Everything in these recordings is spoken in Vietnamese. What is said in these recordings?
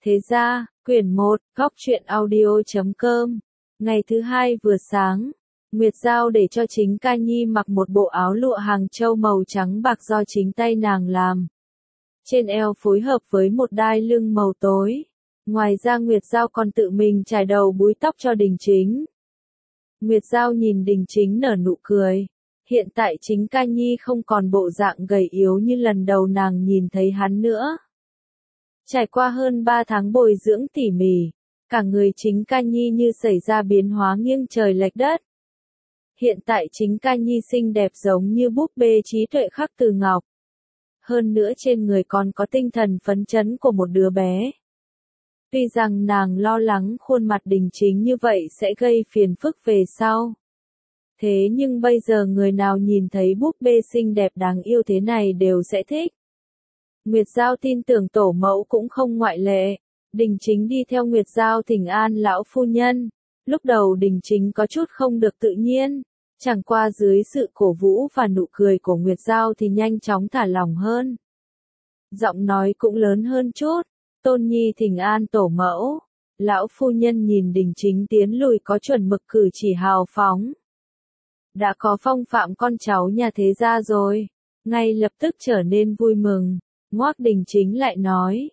Thế ra, quyển 1, góc truyện audio.com. Ngày thứ hai vừa sáng, Nguyệt giao để cho Chính Ca Nhi mặc một bộ áo lụa hàng châu màu trắng bạc do chính tay nàng làm. Trên eo phối hợp với một đai lưng màu tối. Ngoài ra Nguyệt giao còn tự mình chải đầu búi tóc cho Đình Chính. Nguyệt giao nhìn Đình Chính nở nụ cười. Hiện tại Chính Ca Nhi không còn bộ dạng gầy yếu như lần đầu nàng nhìn thấy hắn nữa. Trải qua hơn 3 tháng bồi dưỡng tỉ mỉ, cả người Chính Ca Nhi như xảy ra biến hóa nghiêng trời lệch đất. Hiện tại Chính Ca Nhi xinh đẹp giống như búp bê trí tuệ khắc từ ngọc. Hơn nữa trên người còn có tinh thần phấn chấn của một đứa bé. Tuy rằng nàng lo lắng khuôn mặt Đình Chính như vậy sẽ gây phiền phức về sau. Thế nhưng bây giờ người nào nhìn thấy búp bê xinh đẹp đáng yêu thế này đều sẽ thích. Nguyệt giao tin tưởng tổ mẫu cũng không ngoại lệ. Đình Chính đi theo Nguyệt giao thỉnh an lão phu nhân. Lúc đầu Đình Chính có chút không được tự nhiên. Chẳng qua dưới sự cổ vũ và nụ cười của Nguyệt giao thì nhanh chóng thả lỏng hơn. Giọng nói cũng lớn hơn chút. Tôn nhi thỉnh an tổ mẫu. Lão phu nhân nhìn Đình Chính tiến lùi có chuẩn mực cử chỉ hào phóng. Đã có phong phạm con cháu nhà thế gia rồi. Ngay lập tức trở nên vui mừng. Ngoác Đình Chính lại nói.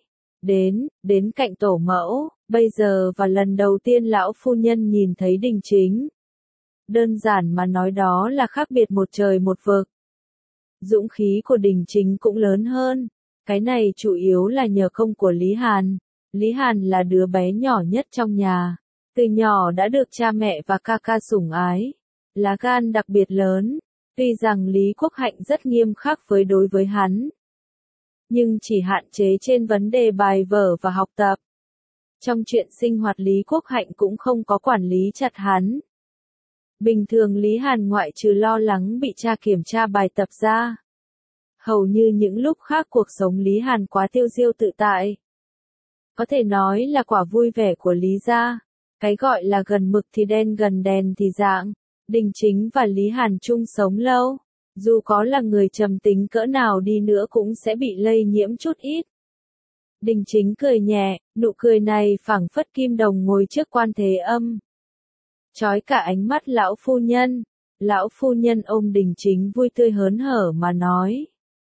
Đến cạnh tổ mẫu, bây giờ và lần đầu tiên lão phu nhân nhìn thấy Đình Chính. Đơn giản mà nói đó là khác biệt một trời một vực. Dũng khí của Đình Chính cũng lớn hơn. Cái này chủ yếu là nhờ công của Lý Hàn. Lý Hàn là đứa bé nhỏ nhất trong nhà. Từ nhỏ đã được cha mẹ và ca ca sủng ái. Lá gan đặc biệt lớn. Tuy rằng Lý Quốc Hạnh rất nghiêm khắc đối với hắn. Nhưng chỉ hạn chế trên vấn đề bài vở và học tập. Trong chuyện sinh hoạt Lý Quốc Hạnh cũng không có quản lý chặt hắn. Bình thường Lý Hàn ngoại trừ lo lắng bị cha kiểm tra bài tập ra. Hầu như những lúc khác cuộc sống Lý Hàn quá tiêu diêu tự tại. Có thể nói là quả vui vẻ của Lý gia. Cái gọi là gần mực thì đen gần đèn thì rạng. Đình Chính và Lý Hàn chung sống lâu. Dù có là người trầm tính cỡ nào đi nữa cũng sẽ bị lây nhiễm chút ít. Đình Chính cười nhẹ, nụ cười này phảng phất kim đồng ngồi trước quan thế âm. Chói cả ánh mắt lão phu nhân. Lão phu nhân ôm Đình Chính vui tươi hớn hở mà nói.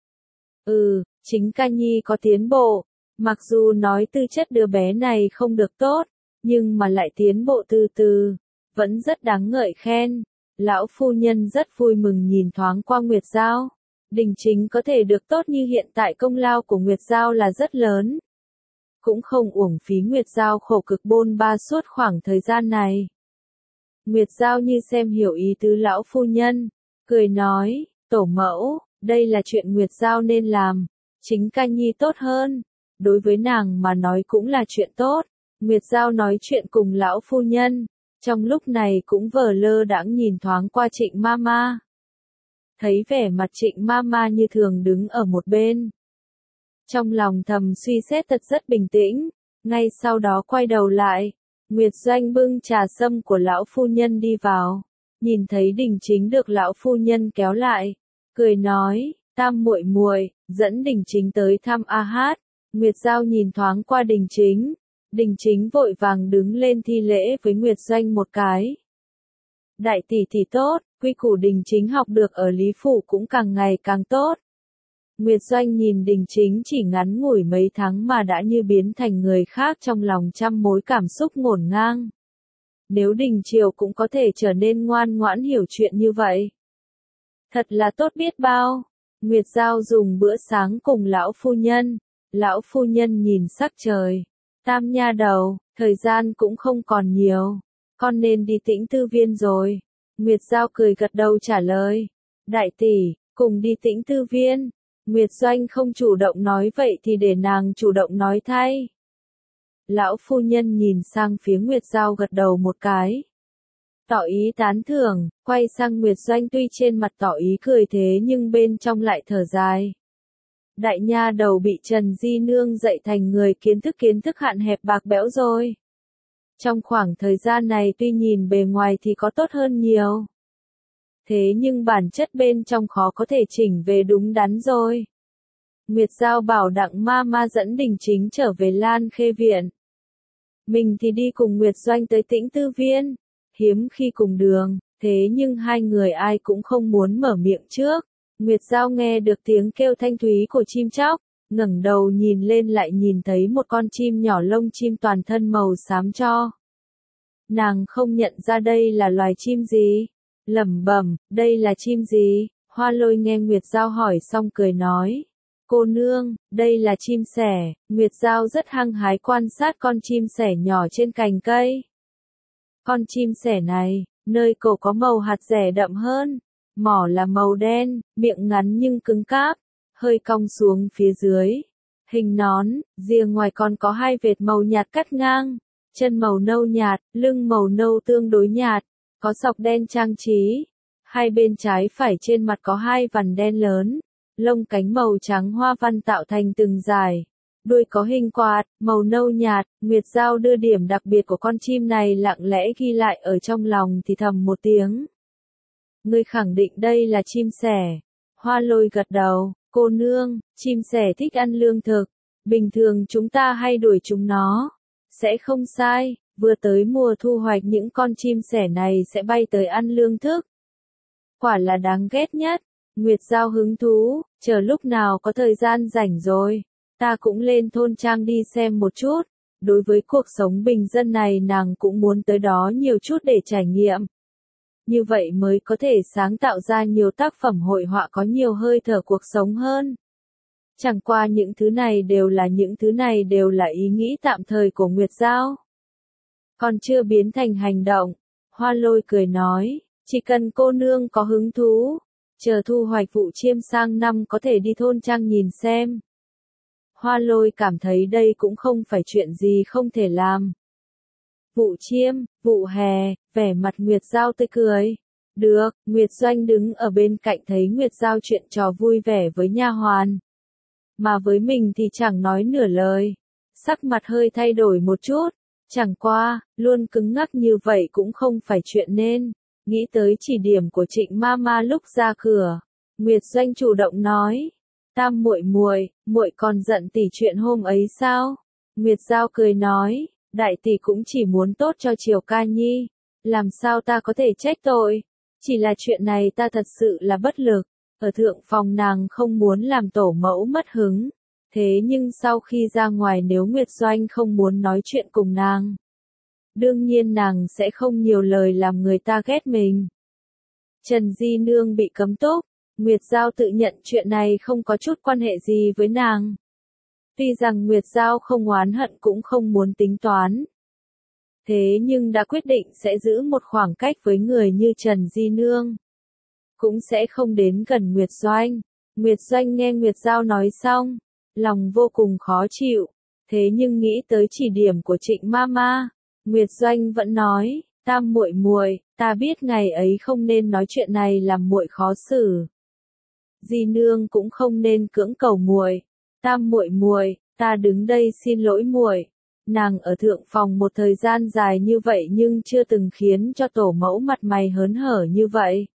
Chính Ca Nhi có tiến bộ. Mặc dù nói tư chất đứa bé này không được tốt, nhưng mà lại tiến bộ từ từ. Vẫn rất đáng ngợi khen. Lão phu nhân rất vui mừng nhìn thoáng qua Nguyệt giao. Đình Chính có thể được tốt như hiện tại công lao của Nguyệt giao là rất lớn. Cũng không uổng phí Nguyệt giao khổ cực bôn ba suốt khoảng thời gian này. Nguyệt giao như xem hiểu ý tứ lão phu nhân, cười nói, tổ mẫu, đây là chuyện Nguyệt giao nên làm. Chính Ca Nhi tốt hơn. Đối với nàng mà nói cũng là chuyện tốt. Nguyệt giao nói chuyện cùng lão phu nhân. Trong lúc này cũng vờ lơ đãng nhìn thoáng qua Trịnh Mama. Thấy vẻ mặt Trịnh Mama như thường đứng ở một bên. Trong lòng thầm suy xét thật rất bình tĩnh. Ngay sau đó quay đầu lại. Nguyệt Doanh bưng trà sâm của lão phu nhân đi vào. Nhìn thấy Đình Chính được lão phu nhân kéo lại. Cười nói, Tam muội muội, dẫn Đình Chính tới thăm A Hát. Nguyệt giao nhìn thoáng qua Đình Chính. Đình Chính vội vàng đứng lên thi lễ với Nguyệt Doanh một cái. Đại tỷ tỷ tốt, quy củ Đình Chính học được ở Lý Phủ cũng càng ngày càng tốt. Nguyệt Doanh nhìn Đình Chính chỉ ngắn ngủi mấy tháng mà đã như biến thành người khác trong lòng trăm mối cảm xúc ngổn ngang. Nếu Đình Triều cũng có thể trở nên ngoan ngoãn hiểu chuyện như vậy. Thật là tốt biết bao. Nguyệt giao dùng bữa sáng cùng lão phu nhân. Lão phu nhân nhìn sắc trời. Tam nha đầu, thời gian cũng không còn nhiều. Con nên đi Tĩnh Tư Viên rồi. Nguyệt giao cười gật đầu trả lời. Đại tỷ, cùng đi Tĩnh Tư Viên. Nguyệt Doanh không chủ động nói vậy thì để nàng chủ động nói thay. Lão phu nhân nhìn sang phía Nguyệt giao gật đầu một cái. Tỏ ý tán thưởng, quay sang Nguyệt Doanh tuy trên mặt tỏ ý cười thế nhưng bên trong lại thở dài. Đại nha đầu bị Trần Di Nương dạy thành người kiến thức hạn hẹp bạc bẽo rồi. Trong khoảng thời gian này tuy nhìn bề ngoài thì có tốt hơn nhiều. Thế nhưng bản chất bên trong khó có thể chỉnh về đúng đắn rồi. Nguyệt giao bảo Đặng Mama dẫn Đình Chính trở về Lan Khê Viện. Mình thì đi cùng Nguyệt Doanh tới Tĩnh Tư Viên. Hiếm khi cùng đường, thế nhưng hai người ai cũng không muốn mở miệng trước. Nguyệt Giao nghe được tiếng kêu thanh thúy của chim chóc, ngẩng đầu nhìn lên lại nhìn thấy một con chim nhỏ lông chim toàn thân màu xám cho. Nàng không nhận ra đây là loài chim gì. Lẩm bẩm, đây là chim gì? Hoa Lôi nghe Nguyệt Giao hỏi xong cười nói. Cô nương, đây là chim sẻ. Nguyệt Giao rất hăng hái quan sát con chim sẻ nhỏ trên cành cây. Con chim sẻ này, nơi cổ có màu hạt dẻ đậm hơn. Mỏ là màu đen, miệng ngắn nhưng cứng cáp, hơi cong xuống phía dưới. Hình nón, rìa ngoài còn có hai vệt màu nhạt cắt ngang. Chân màu nâu nhạt, lưng màu nâu tương đối nhạt, có sọc đen trang trí. Hai bên trái phải trên mặt có hai vằn đen lớn, lông cánh màu trắng hoa văn tạo thành từng dải. Đuôi có hình quạt, màu nâu nhạt. Nguyệt Giao đưa điểm đặc biệt của con chim này lặng lẽ ghi lại ở trong lòng thì thầm một tiếng. Ngươi khẳng định đây là chim sẻ. Hoa Lôi gật đầu, cô nương, chim sẻ thích ăn lương thực. Bình thường chúng ta hay đuổi chúng nó. Sẽ không sai, vừa tới mùa thu hoạch những con chim sẻ này sẽ bay tới ăn lương thức. Quả là đáng ghét nhất. Nguyệt Giao hứng thú, chờ lúc nào có thời gian rảnh rồi, ta cũng lên thôn trang đi xem một chút. Đối với cuộc sống bình dân này nàng cũng muốn tới đó nhiều chút để trải nghiệm. Như vậy mới có thể sáng tạo ra nhiều tác phẩm hội họa có nhiều hơi thở cuộc sống hơn. Chẳng qua những thứ này đều là ý nghĩ tạm thời của Nguyệt Giao. Còn chưa biến thành hành động. Hoa Lôi cười nói, chỉ cần cô nương có hứng thú, chờ thu hoạch vụ chiêm sang năm có thể đi thôn trang nhìn xem. Hoa Lôi cảm thấy đây cũng không phải chuyện gì không thể làm. Vụ chiêm, vụ hè, vẻ mặt Nguyệt Giao tươi cười. Được, Nguyệt Doanh đứng ở bên cạnh thấy Nguyệt Giao chuyện trò vui vẻ với nha hoàn. Mà với mình thì chẳng nói nửa lời. Sắc mặt hơi thay đổi một chút. Chẳng qua, luôn cứng ngắc như vậy cũng không phải chuyện nên. Nghĩ tới chỉ điểm của Trịnh Mama lúc ra cửa. Nguyệt Doanh chủ động nói. Tam muội còn giận tỷ chuyện hôm ấy sao? Nguyệt Giao cười nói. Đại tỷ cũng chỉ muốn tốt cho Triều Ca Nhi. Làm sao ta có thể trách tội? Chỉ là chuyện này ta thật sự là bất lực. Ở thượng phòng nàng không muốn làm tổ mẫu mất hứng. Thế nhưng sau khi ra ngoài nếu Nguyệt Doanh không muốn nói chuyện cùng nàng, đương nhiên nàng sẽ không nhiều lời làm người ta ghét mình. Trần Di Nương bị cấm túc. Nguyệt Giao tự nhận chuyện này không có chút quan hệ gì với nàng. Tuy rằng Nguyệt Giao không oán hận cũng không muốn tính toán. Thế nhưng đã quyết định sẽ giữ một khoảng cách với người như Trần Di Nương. Cũng sẽ không đến gần Nguyệt Doanh. Nguyệt Doanh nghe Nguyệt Giao nói xong, lòng vô cùng khó chịu. Thế nhưng nghĩ tới chỉ điểm của Trịnh Mama, Nguyệt Doanh vẫn nói, Tam muội, ta biết ngày ấy không nên nói chuyện này làm muội khó xử. Di Nương cũng không nên cưỡng cầu muội. Tam muội, ta đứng đây xin lỗi muội. Nàng ở thượng phòng một thời gian dài như vậy nhưng chưa từng khiến cho tổ mẫu mặt mày hớn hở như vậy.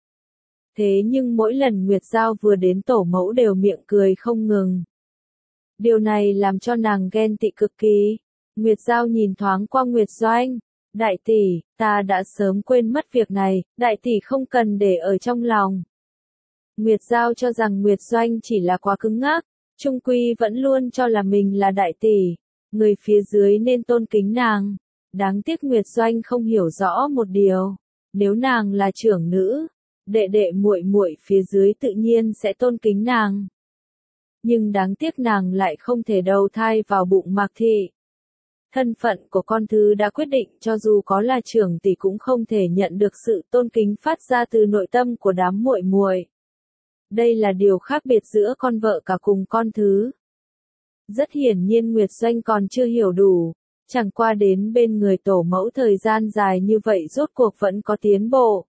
Thế nhưng mỗi lần Nguyệt Giao vừa đến tổ mẫu đều miệng cười không ngừng. Điều này làm cho nàng ghen tị cực kỳ. Nguyệt Giao nhìn thoáng qua Nguyệt Doanh. Đại tỷ, ta đã sớm quên mất việc này, đại tỷ không cần để ở trong lòng. Nguyệt Giao cho rằng Nguyệt Doanh chỉ là quá cứng ngắc, chung quy vẫn luôn cho là mình là đại tỷ, người phía dưới nên tôn kính nàng. Đáng tiếc Nguyệt Doanh không hiểu rõ một điều, nếu nàng là trưởng nữ, đệ đệ muội phía dưới tự nhiên sẽ tôn kính nàng. Nhưng đáng tiếc nàng lại không thể đầu thai vào bụng Mạc Thị. Thân phận của con thứ đã quyết định cho dù có là trưởng tỷ cũng không thể nhận được sự tôn kính phát ra từ nội tâm của đám muội. Đây là điều khác biệt giữa con vợ cả cùng con thứ. Rất hiển nhiên Nguyệt Doanh còn chưa hiểu đủ, chẳng qua đến bên người tổ mẫu thời gian dài như vậy rốt cuộc vẫn có tiến bộ.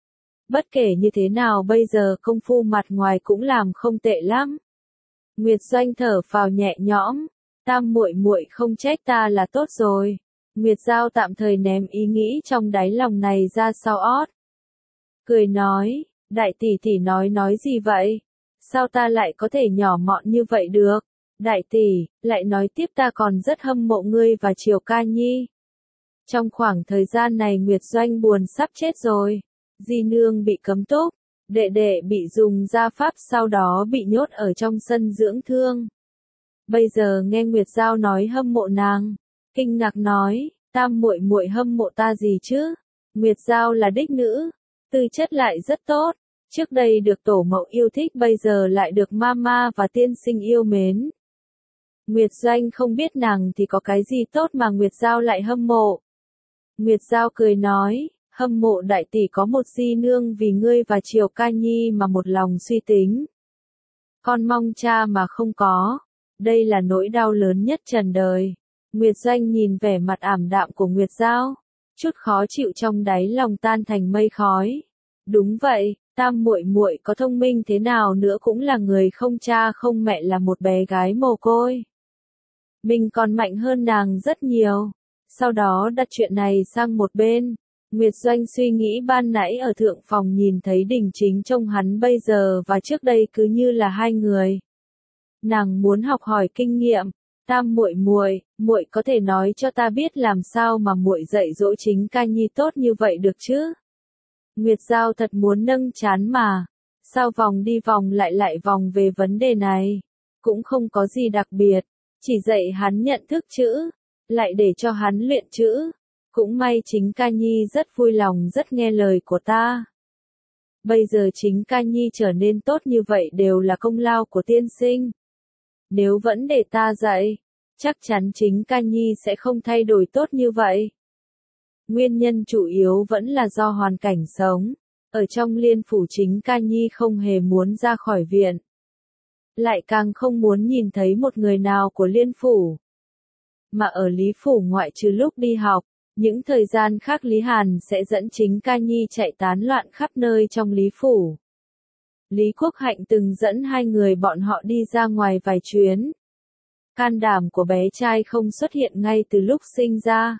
Bất kể như thế nào bây giờ công phu mặt ngoài cũng làm không tệ lắm. Nguyệt Doanh thở phào nhẹ nhõm, Tam muội không trách ta là tốt rồi. Nguyệt Giao tạm thời ném ý nghĩ trong đáy lòng này ra sau ót. Cười nói, đại tỷ nói gì vậy? Sao ta lại có thể nhỏ mọn như vậy được? Đại tỷ, lại nói tiếp ta còn rất hâm mộ ngươi và Triều Ca Nhi. Trong khoảng thời gian này Nguyệt Doanh buồn sắp chết rồi. Di nương bị cấm túc, đệ đệ bị dùng gia pháp sau đó bị nhốt ở trong sân dưỡng thương. Bây giờ nghe Nguyệt Giao nói hâm mộ nàng, kinh ngạc nói, Tam muội muội hâm mộ ta gì chứ? Nguyệt Giao là đích nữ, tư chất lại rất tốt, trước đây được tổ mẫu yêu thích bây giờ lại được mama và tiên sinh yêu mến. Nguyệt Doanh không biết nàng thì có cái gì tốt mà Nguyệt Giao lại hâm mộ. Nguyệt Giao cười nói, hâm mộ đại tỷ có một di nương vì ngươi và Triều Ca Nhi mà một lòng suy tính. Con mong cha mà không có, đây là nỗi đau lớn nhất trần đời. Nguyệt Doanh nhìn vẻ mặt ảm đạm của Nguyệt Giao, chút khó chịu trong đáy lòng tan thành mây khói. Đúng vậy, Tam muội muội có thông minh thế nào nữa cũng là người không cha không mẹ, là một bé gái mồ côi. Mình còn mạnh hơn nàng rất nhiều. Sau đó đặt chuyện này sang một bên. Nguyệt Doanh suy nghĩ ban nãy ở thượng phòng nhìn thấy Đình Chính trông hắn bây giờ và trước đây cứ như là hai người. Nàng muốn học hỏi kinh nghiệm. Tam muội muội, muội có thể nói cho ta biết làm sao mà muội dạy dỗ Chính Ca Nhi tốt như vậy được chứ? Nguyệt Giao thật muốn nâng trán mà. Sao vòng đi vòng lại vòng về vấn đề này? Cũng không có gì đặc biệt, chỉ dạy hắn nhận thức chữ, lại để cho hắn luyện chữ. Cũng may Chính Ca Nhi rất vui lòng rất nghe lời của ta. Bây giờ Chính Ca Nhi trở nên tốt như vậy đều là công lao của tiên sinh. Nếu vẫn để ta dạy, chắc chắn Chính Ca Nhi sẽ không thay đổi tốt như vậy. Nguyên nhân chủ yếu vẫn là do hoàn cảnh sống. Ở trong liên phủ Chính Ca Nhi không hề muốn ra khỏi viện. Lại càng không muốn nhìn thấy một người nào của liên phủ. Mà ở Lý Phủ ngoại trừ lúc đi học, những thời gian khác Lý Hàn sẽ dẫn Chính Ca Nhi chạy tán loạn khắp nơi trong Lý Phủ. Lý Quốc Hạnh từng dẫn hai người bọn họ đi ra ngoài vài chuyến. Can đảm của bé trai không xuất hiện ngay từ lúc sinh ra,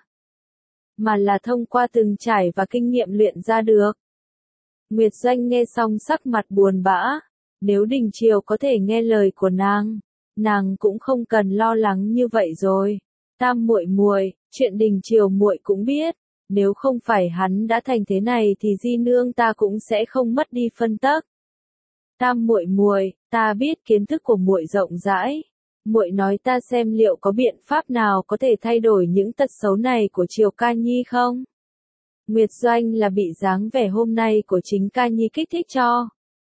mà là thông qua từng trải và kinh nghiệm luyện ra được. Nguyệt Doanh nghe xong sắc mặt buồn bã. Nếu Đình Chiều có thể nghe lời của nàng cũng không cần lo lắng như vậy rồi. Tam muội muội, chuyện Đình Chiều muội cũng biết, nếu không phải hắn đã thành thế này thì di nương ta cũng sẽ không mất đi phân tấc. Tam muội muội, ta biết kiến thức của muội rộng rãi, muội nói ta xem liệu có biện pháp nào có thể thay đổi những tật xấu này của Triều Ca Nhi không? Nguyệt Doanh là bị dáng vẻ hôm nay của Chính Ca Nhi kích thích cho.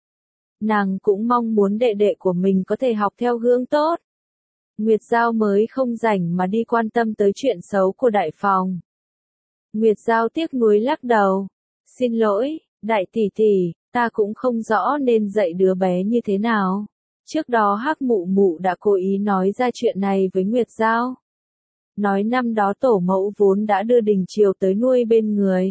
Nàng cũng mong muốn đệ đệ của mình có thể học theo gương tốt. Nguyệt Giao mới không rảnh mà đi quan tâm tới chuyện xấu của đại phòng. Nguyệt Giao tiếc nuối lắc đầu. Xin lỗi, đại tỷ tỷ, ta cũng không rõ nên dạy đứa bé như thế nào. Trước đó Hắc Mụ Mụ đã cố ý nói ra chuyện này với Nguyệt Giao. Nói năm đó tổ mẫu vốn đã đưa Đình Chiều tới nuôi bên người.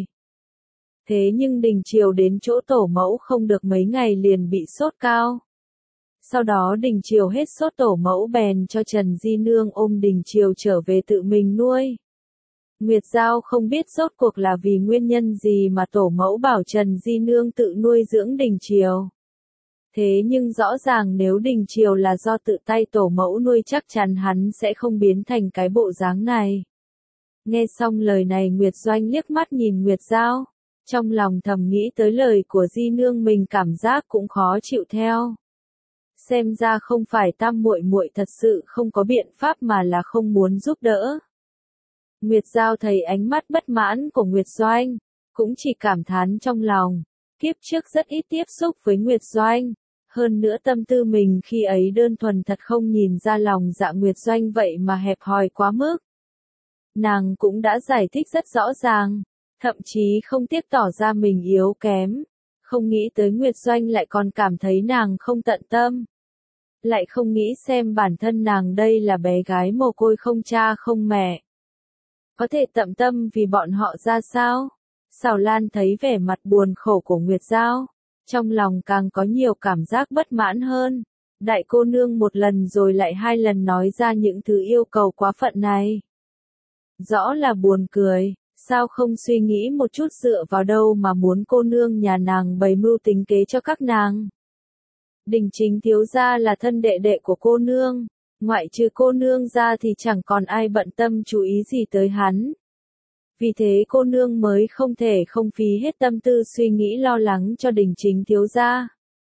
Thế nhưng Đình Chiều đến chỗ tổ mẫu không được mấy ngày liền bị sốt cao. Sau đó Đình Chiều hết sốt, tổ mẫu bèn cho Trần Di Nương ôm Đình Chiều trở về tự mình nuôi. Nguyệt Giao không biết rốt cuộc là vì nguyên nhân gì mà tổ mẫu bảo Trần Di Nương tự nuôi dưỡng Đình Chiều. Thế nhưng rõ ràng nếu Đình Chiều là do tự tay tổ mẫu nuôi chắc chắn hắn sẽ không biến thành cái bộ dáng này. Nghe xong lời này Nguyệt Doanh liếc mắt nhìn Nguyệt Giao. Trong lòng thầm nghĩ tới lời của Di Nương mình cảm giác cũng khó chịu theo. Xem ra không phải Tam muội muội thật sự không có biện pháp mà là không muốn giúp đỡ. Nguyệt Giao thấy ánh mắt bất mãn của Nguyệt Doanh, cũng chỉ cảm thán trong lòng. Kiếp trước rất ít tiếp xúc với Nguyệt Doanh. Hơn nữa tâm tư mình khi ấy đơn thuần thật không nhìn ra lòng dạ Nguyệt Doanh vậy mà hẹp hòi quá mức. Nàng cũng đã giải thích rất rõ ràng. Thậm chí không tiếc tỏ ra mình yếu kém. Không nghĩ tới Nguyệt Doanh lại còn cảm thấy nàng không tận tâm. Lại không nghĩ xem bản thân nàng đây là bé gái mồ côi không cha không mẹ. Có thể tận tâm vì bọn họ ra sao? Sảo Lan thấy vẻ mặt buồn khổ của Nguyệt Giao. Trong lòng càng có nhiều cảm giác bất mãn hơn. Đại cô nương một lần rồi lại hai lần nói ra những thứ yêu cầu quá phận này. Rõ là buồn cười. Sao không suy nghĩ một chút dựa vào đâu mà muốn cô nương nhà nàng bày mưu tính kế cho các nàng. Đình Chính thiếu gia là thân đệ đệ của cô nương, ngoại trừ cô nương ra thì chẳng còn ai bận tâm chú ý gì tới hắn. Vì thế cô nương mới không thể không phí hết tâm tư suy nghĩ lo lắng cho Đình Chính thiếu gia.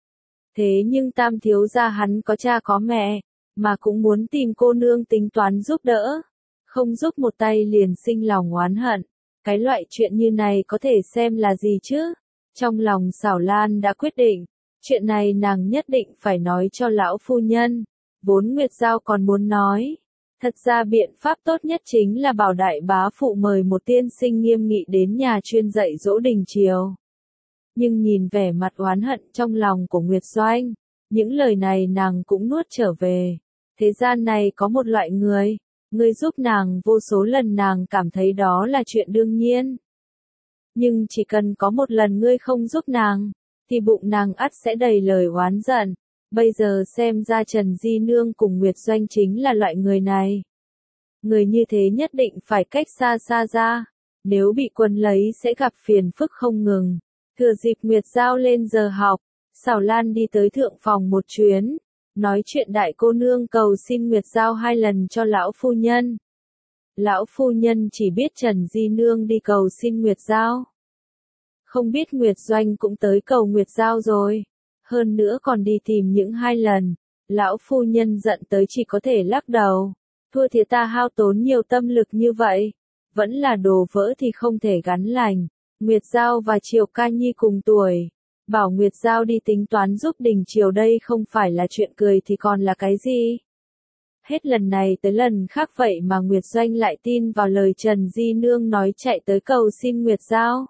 Thế nhưng Tam thiếu gia hắn có cha có mẹ, mà cũng muốn tìm cô nương tính toán giúp đỡ. Không giúp một tay liền sinh lòng oán hận. Cái loại chuyện như này có thể xem là gì chứ? Trong lòng Xảo Lan đã quyết định, chuyện này nàng nhất định phải nói cho lão phu nhân. Vốn Nguyệt Giao còn muốn nói. Thật ra biện pháp tốt nhất chính là bảo đại bá phụ mời một tiên sinh nghiêm nghị đến nhà chuyên dạy dỗ Đình Chiều. Nhưng nhìn vẻ mặt oán hận trong lòng của Nguyệt Doanh, những lời này nàng cũng nuốt trở về. Thế gian này có một loại người, ngươi giúp nàng vô số lần nàng cảm thấy đó là chuyện đương nhiên. Nhưng chỉ cần có một lần ngươi không giúp nàng, thì bụng nàng ắt sẽ đầy lời oán giận. Bây giờ xem ra Trần Di Nương cùng Nguyệt Doanh chính là loại người này. Người như thế nhất định phải cách xa xa ra, nếu bị quân lấy sẽ gặp phiền phức không ngừng. Thừa dịp Nguyệt Giao lên giờ học, Xảo Lan đi tới thượng phòng một chuyến, nói chuyện đại cô nương cầu xin Nguyệt Giao 2 lần cho lão phu nhân. Lão phu nhân chỉ biết Trần Di Nương đi cầu xin Nguyệt Giao. Không biết Nguyệt Doanh cũng tới cầu Nguyệt Giao rồi. Hơn nữa còn đi tìm những 2 lần. Lão phu nhân giận tới chỉ có thể lắc đầu. Thua thiệt ta hao tốn nhiều tâm lực như vậy. Vẫn là đồ vỡ thì không thể gắn lành. Nguyệt Giao và Triều Ca Nhi cùng tuổi. Bảo Nguyệt Giao đi tính toán giúp Đình Chiều đây không phải là chuyện cười thì còn là cái gì? Hết lần này tới lần khác vậy mà Nguyệt Doanh lại tin vào lời Trần Di Nương nói chạy tới cầu xin Nguyệt Giao.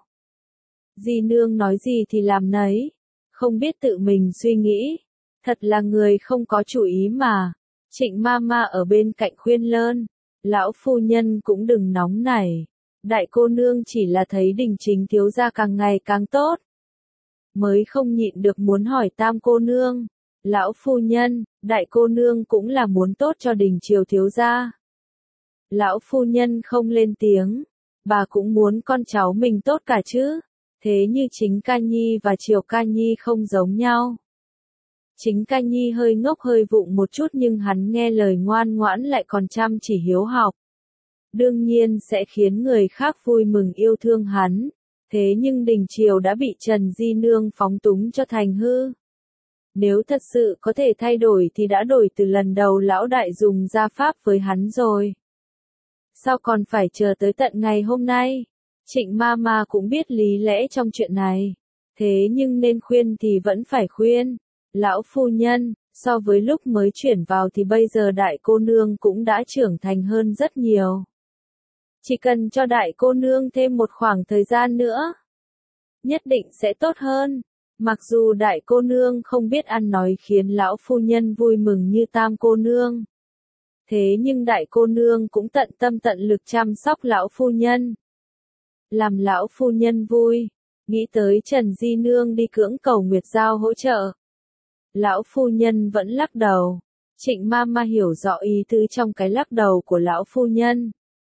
Di Nương nói gì thì làm nấy, không biết tự mình suy nghĩ, thật là người không có chủ ý mà. Trịnh Mama ở bên cạnh khuyên lơn, lão phu nhân cũng đừng nóng nảy, đại cô nương chỉ là thấy Đình Chính thiếu gia càng ngày càng tốt, mới không nhịn được muốn hỏi Tam cô nương. Lão phu nhân, đại cô nương cũng là muốn tốt cho Đình Chiều thiếu gia. Lão phu nhân không lên tiếng, bà cũng muốn con cháu mình tốt cả chứ. Thế như Chính Ca Nhi và Triều Ca Nhi không giống nhau. Chính Ca Nhi hơi ngốc hơi vụng một chút nhưng hắn nghe lời ngoan ngoãn lại còn chăm chỉ hiếu học. Đương nhiên sẽ khiến người khác vui mừng yêu thương hắn. Thế nhưng Đình Chiều đã bị Trần Di Nương phóng túng cho thành hư. Nếu thật sự có thể thay đổi thì đã đổi từ lần đầu lão đại dùng gia pháp với hắn rồi. Sao còn phải chờ tới tận ngày hôm nay? Trịnh Mama cũng biết lý lẽ trong chuyện này. Thế nhưng nên khuyên thì vẫn phải khuyên. Lão phu nhân, so với lúc mới chuyển vào thì bây giờ đại cô nương cũng đã trưởng thành hơn rất nhiều. Chỉ cần cho đại cô nương thêm một khoảng thời gian nữa, nhất định sẽ tốt hơn. Mặc dù đại cô nương không biết ăn nói khiến lão phu nhân vui mừng như Tam cô nương. Thế nhưng đại cô nương cũng tận tâm tận lực chăm sóc lão phu nhân. Làm lão phu nhân vui, nghĩ tới Trần Di Nương đi cưỡng cầu Nguyệt Giao hỗ trợ. Lão phu nhân vẫn lắc đầu. Trịnh Mama hiểu rõ ý tứ trong cái lắc đầu của lão phu nhân.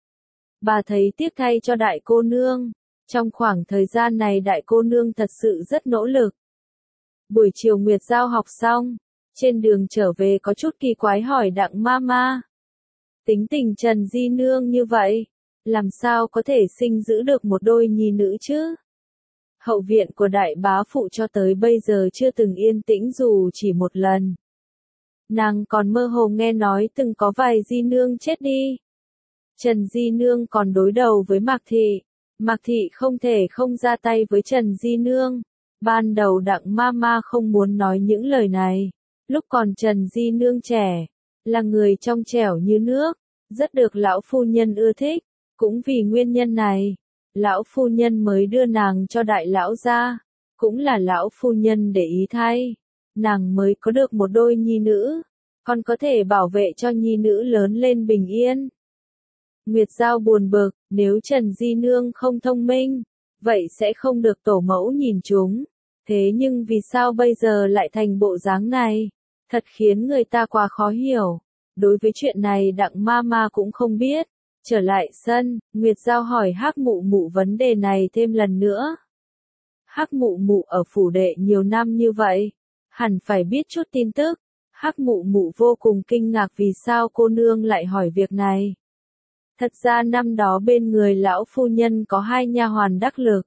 Bà thấy tiếc thay cho đại cô nương. Trong khoảng thời gian này đại cô nương thật sự rất nỗ lực. Buổi chiều Nguyệt Giao học xong, trên đường trở về có chút kỳ quái hỏi Đặng Mama. Tính tình Trần Di Nương như vậy, làm sao có thể sinh giữ được một đôi nhi nữ chứ? Hậu viện của đại bá phụ cho tới bây giờ chưa từng yên tĩnh dù chỉ một lần. Nàng còn mơ hồ nghe nói từng có vài Di Nương chết đi. Trần Di Nương còn đối đầu với Mạc Thị. Mạc Thị không thể không ra tay với Trần Di Nương. Ban đầu Đặng Mama không muốn nói những lời này. Lúc còn Trần Di Nương trẻ, là người trong trẻo như nước, rất được lão phu nhân ưa thích. Cũng vì nguyên nhân này, lão phu nhân mới đưa nàng cho đại lão gia. Cũng là lão phu nhân để ý thay, nàng mới có được một đôi nhi nữ, còn có thể bảo vệ cho nhi nữ lớn lên bình yên. Nguyệt Giao buồn bực, nếu Trần Di Nương không thông minh, vậy sẽ không được tổ mẫu nhìn chúng. Thế nhưng vì sao bây giờ lại thành bộ dáng này? Thật khiến người ta quá khó hiểu. Đối với chuyện này Đặng Mama cũng không biết. Trở lại sân, Nguyệt Giao hỏi Hắc Mụ Mụ vấn đề này thêm lần nữa. Hắc Mụ Mụ ở phủ đệ nhiều năm như vậy, hẳn phải biết chút tin tức. Hắc Mụ Mụ vô cùng kinh ngạc vì sao cô nương lại hỏi việc này. Thật ra năm đó bên người lão phu nhân có 2 nha hoàn đắc lực.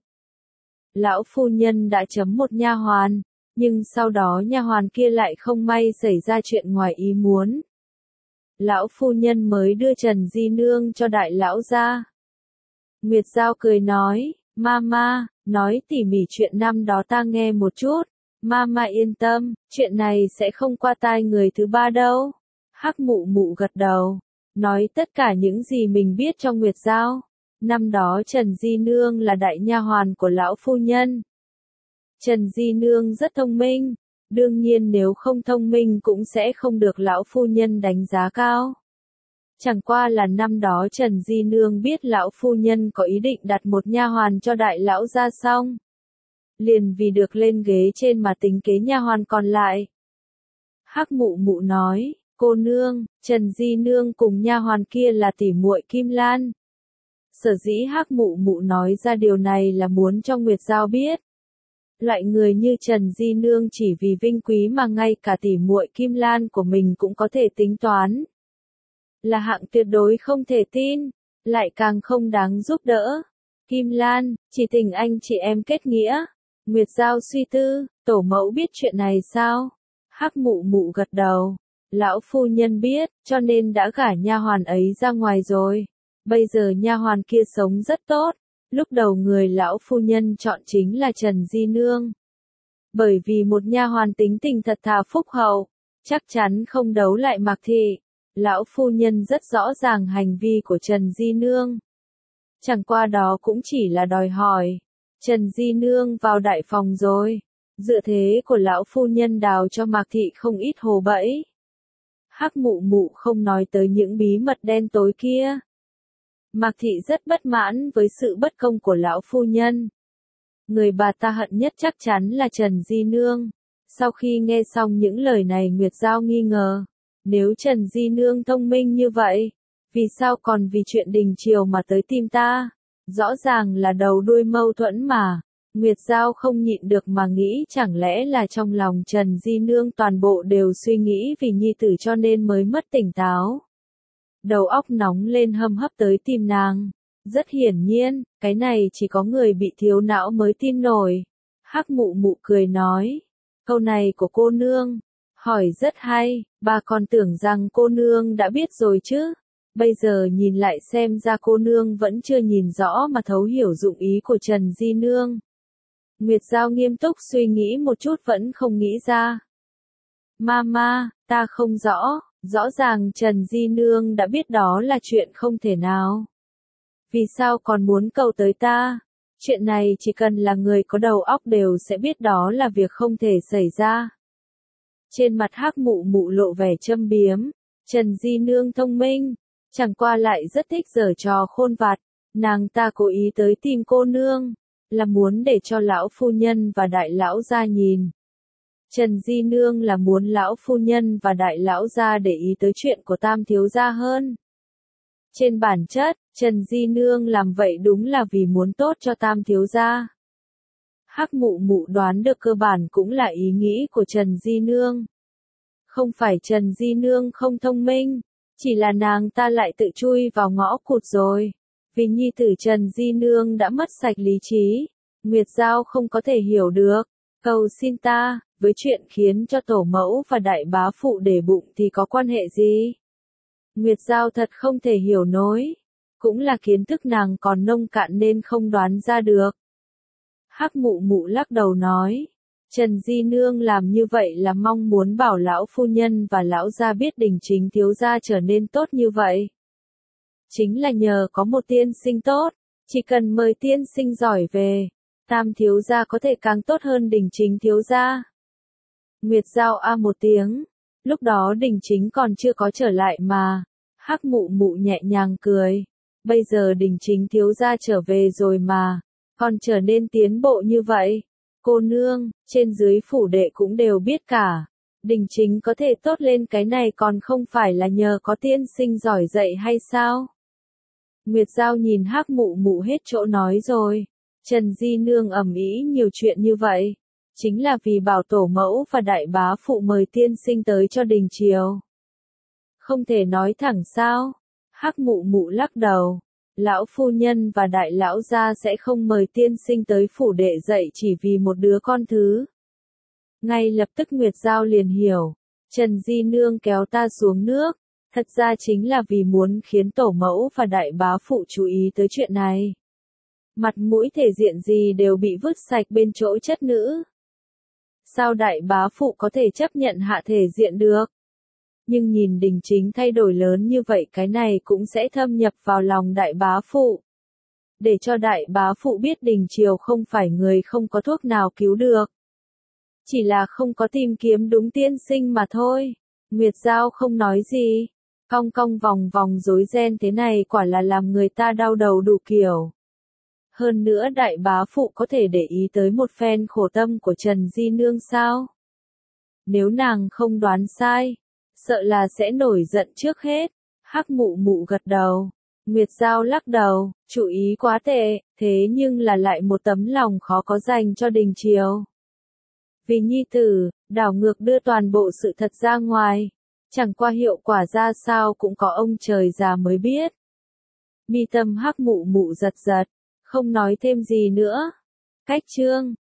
Lão phu nhân đã chấm một nha hoàn, nhưng sau đó nha hoàn kia lại không may xảy ra chuyện ngoài ý muốn. Lão phu nhân mới đưa Trần Di Nương cho đại lão gia. Nguyệt Giao cười nói, Mama, nói tỉ mỉ chuyện năm đó ta nghe một chút. Mama yên tâm, chuyện này sẽ không qua tai người thứ ba đâu. Hắc Mụ Mụ gật đầu, nói tất cả những gì mình biết cho Nguyệt Giao. Năm đó Trần Di Nương là đại nha hoàn của lão phu nhân. Trần Di Nương rất thông minh, đương nhiên nếu không thông minh cũng sẽ không được lão phu nhân đánh giá cao. Chẳng qua là năm đó Trần Di Nương biết lão phu nhân có ý định đặt một nha hoàn cho đại lão gia xong. Liền vì được lên ghế trên mà tính kế nha hoàn còn lại. Hắc Mụ Mụ nói, cô nương, Trần Di Nương cùng nha hoàn kia là tỉ muội Kim Lan. Sở dĩ Hắc Mụ Mụ nói ra điều này là muốn cho Nguyệt Giao biết. Loại người như Trần Di Nương chỉ vì vinh quý mà ngay cả tỉ muội Kim Lan của mình cũng có thể tính toán. Là hạng tuyệt đối không thể tin, lại càng không đáng giúp đỡ. Kim Lan, chỉ tình anh chị em kết nghĩa. Nguyệt Giao suy tư, tổ mẫu biết chuyện này sao? Hắc Mụ Mụ gật đầu. Lão phu nhân biết, cho nên đã gả nha hoàn ấy ra ngoài rồi. Bây giờ nha hoàn kia sống rất tốt. Lúc đầu người lão phu nhân chọn chính là Trần Di Nương. Bởi vì một nha hoàn tính tình thật thà phúc hậu, chắc chắn không đấu lại Mạc Thị. Lão phu nhân rất rõ ràng hành vi của Trần Di Nương. Chẳng qua đó cũng chỉ là đòi hỏi. Trần Di Nương vào đại phòng rồi. Dựa thế của lão phu nhân đào cho Mạc Thị không ít hồ bẫy. Hắc Mụ Mụ không nói tới những bí mật đen tối kia. Mạc Thị rất bất mãn với sự bất công của lão phu nhân. Người bà ta hận nhất chắc chắn là Trần Di Nương. Sau khi nghe xong những lời này Nguyệt Giao nghi ngờ. Nếu Trần Di Nương thông minh như vậy, vì sao còn vì chuyện đình triều mà tới tìm ta? Rõ ràng là đầu đuôi mâu thuẫn mà. Nguyệt Giao không nhịn được mà nghĩ chẳng lẽ là trong lòng Trần Di Nương toàn bộ đều suy nghĩ vì nhi tử cho nên mới mất tỉnh táo. Đầu óc nóng lên hâm hấp tới tìm nàng. Rất hiển nhiên, cái này chỉ có người bị thiếu não mới tin nổi. Hắc Mụ Mụ cười nói, câu này của cô nương, hỏi rất hay, bà còn tưởng rằng cô nương đã biết rồi chứ. Bây giờ nhìn lại xem ra cô nương vẫn chưa nhìn rõ mà thấu hiểu dụng ý của Trần Di Nương. Nguyệt Giao nghiêm túc suy nghĩ một chút vẫn không nghĩ ra. Mama, ta không rõ, rõ ràng Trần Di Nương đã biết đó là chuyện không thể nào. Vì sao còn muốn cầu tới ta? Chuyện này chỉ cần là người có đầu óc đều sẽ biết đó là việc không thể xảy ra. Trên mặt Hắc Mụ Mụ lộ vẻ châm biếm. Trần Di Nương thông minh, chẳng qua lại rất thích giở trò khôn vặt. Nàng ta cố ý tới tìm cô nương, là muốn để cho lão phu nhân và đại lão gia nhìn. Trần Di Nương là muốn lão phu nhân và đại lão gia để ý tới chuyện của Tam thiếu gia hơn. Trên bản chất, Trần Di Nương làm vậy đúng là vì muốn tốt cho Tam thiếu gia. Hắc Mụ Mụ đoán được cơ bản cũng là ý nghĩ của Trần Di Nương. Không phải Trần Di Nương không thông minh, chỉ là nàng ta lại tự chui vào ngõ cụt rồi. Vì nhi tử Trần Di Nương đã mất sạch lý trí, Nguyệt Giao không có thể hiểu được. Cầu xin ta, với chuyện khiến cho tổ mẫu và đại bá phụ để bụng thì có quan hệ gì? Nguyệt Giao thật không thể hiểu nổi. Cũng là kiến thức nàng còn nông cạn nên không đoán ra được. Hắc Mụ Mụ lắc đầu nói. Trần Di Nương làm như vậy là mong muốn bảo lão phu nhân và lão gia biết Đình Chính thiếu gia trở nên tốt như vậy. Chính là nhờ có một tiên sinh tốt, chỉ cần mời tiên sinh giỏi về, Tam thiếu gia có thể càng tốt hơn Đình Chính thiếu gia. Nguyệt Giao a một tiếng, lúc đó Đình Chính còn chưa có trở lại mà. Hắc Mụ Mụ nhẹ nhàng cười, bây giờ Đình Chính thiếu gia trở về rồi mà, còn trở nên tiến bộ như vậy. Cô nương, trên dưới phủ đệ cũng đều biết cả. Đình Chính có thể tốt lên cái này còn không phải là nhờ có tiên sinh giỏi dạy hay sao? Nguyệt Giao nhìn Hắc Mụ Mụ hết chỗ nói rồi. Trần Di Nương ầm ĩ nhiều chuyện như vậy, chính là vì bảo tổ mẫu và đại bá phụ mời tiên sinh tới cho đình triều. Không thể nói thẳng sao? Hắc Mụ Mụ lắc đầu. Lão phu nhân và đại lão gia sẽ không mời tiên sinh tới phủ đệ dạy chỉ vì một đứa con thứ. Ngay lập tức Nguyệt Giao liền hiểu. Trần Di Nương kéo ta xuống nước. Thật ra chính là vì muốn khiến tổ mẫu và đại bá phụ chú ý tới chuyện này. Mặt mũi thể diện gì đều bị vứt sạch bên chỗ chất nữ. Sao đại bá phụ có thể chấp nhận hạ thể diện được? Nhưng nhìn Đình Chính thay đổi lớn như vậy cái này cũng sẽ thâm nhập vào lòng đại bá phụ. Để cho đại bá phụ biết Đình Triều không phải người không có thuốc nào cứu được. Chỉ là không có tìm kiếm đúng tiên sinh mà thôi. Nguyệt Giao không nói gì. Cong cong vòng vòng rối ren thế này quả là làm người ta đau đầu đủ kiểu. Hơn nữa đại bá phụ có thể để ý tới một phen khổ tâm của Trần Di Nương sao? Nếu nàng không đoán sai, sợ là sẽ nổi giận trước hết. Hắc Mụ Mụ gật đầu. Nguyệt Giao lắc đầu, chủ ý quá tệ, thế nhưng là lại một tấm lòng khó có dành cho Đình Triều. Vì nhi tử, đảo ngược đưa toàn bộ sự thật ra ngoài. Chẳng qua hiệu quả ra sao cũng có ông trời già mới biết. Mi tâm Hắc Mụ Mụ giật giật, không nói thêm gì nữa. Cách chương